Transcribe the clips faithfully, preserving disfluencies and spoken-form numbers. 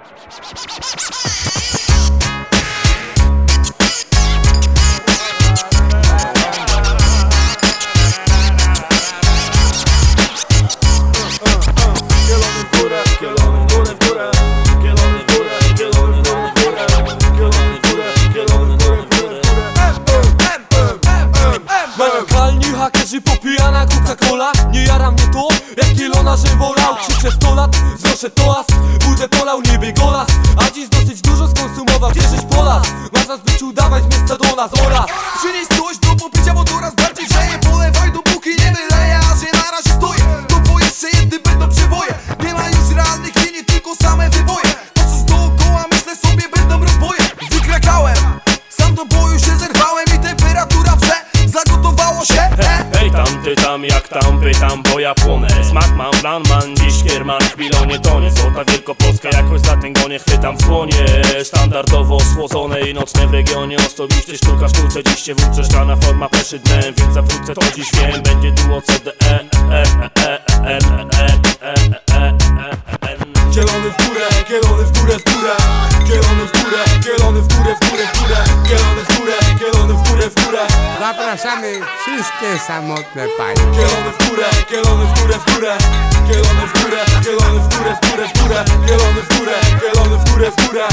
Hakerzy popijana Coca-Cola. Nie jara mnie to, jak Kielona, że wolał. Krzyczę sto lat, wznoszę toast. Budę polał, niby golas. A dziś dosyć dużo skonsumował, cieszyć polas. Masz nas być udawać z miejsca do nas oraz przynieś coś do popicia, bo coraz bardziej grzeje. Polewaj dopóki nie wyleje, a że na razie stoję. To bo jeszcze jedny będą przeboje. Nie ma już realnych linii, tylko same wyboje. Patrząc dookoła, myślę sobie, będą rozboje. Wykrakałem, sam do boju się zerwałem i temperatura wrze. Zagotowało się, he? Hej tam, ty tam, jak tam, pytam, bo ja płonę. Smak mam, plan man, dziś kierman, chwilą nie tonie. Złota Wielkopolska, jakoś za ten gonie chwytam w chłonie. Standardowo schłodzone i nocne w regionie. Osobiście sztuka w sztuce, dziś się włóczę. Szklana forma peszy dnem, więc zawrócę, to dziś wiem. Będzie duo C D E, E, E, E, N, E, E, E, E, N. Kielony w górę, kielony w górę, w górę. Kielony w górę, kielony w górę, w górę, w górę. Kielony w górę, kielony w górę, w górę. Zapraszamy wszystkie samotne panie. Kielony w górę, kielony w górę, w górę. Kielony w górę, kielony w górę, w górę, w górę. Kielony w górę, kielony w górę, w górę.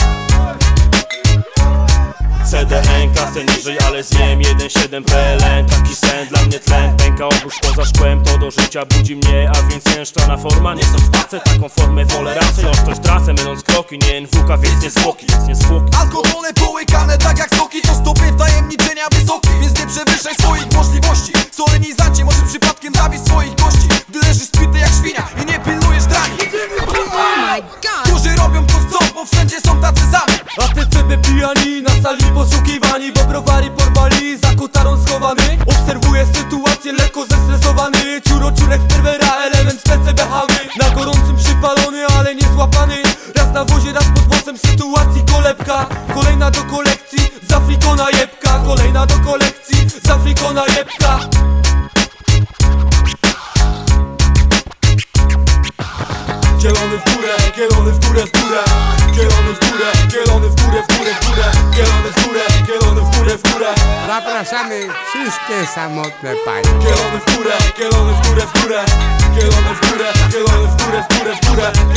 C D N, kasę niżej, ale zjem jeden siedem P L N. Taki sen, dla mnie tlen, pęka obóz poza szkłem. To do życia budzi mnie, a więc jęszczana forma. Nie są space, taką formę wolę raczej ostrość tracę, myląc kroki. Nie N W K, więc nie zwłoki, więc nie zwłoki. Alkohole połykane tak jak soki, to stopy wtajemniczenia wysoki. Więc nie przewyższaj swoich możliwości. Solenizancie, może przypadkiem zabić swoich gości, gdy leżysz spity jak świnia i nie pilnujesz drani. Którzy robią to chcą, bo wszędzie są tacy sami. A te ceby pijani, na sali poszukiwani, bo browary porwali, za kotarą schowany. Obserwuję sytuację, lekko zestresowany. Ciuro, ciurek, perwera, element w tece behamy. Na gorącym przypalony, ale nie złapany. Raz na wozie, raz pod włosem sytuacji kolebka. Kolejna do kolekcji, z Afrikona jebka. Kolejna do kolekcji, z Afrikona jebka. Kielony w górę, kielony w górę, w górę. Kielony w górę, kielony w górę, w górę, w górę. Kielony w górę, kielony w górę, w górę. Zapraszamy wszystkie samotne panie. Kielony w górę, kielony w górę, w górę. Kielony w górę, kielony w górę, w górę, w górę.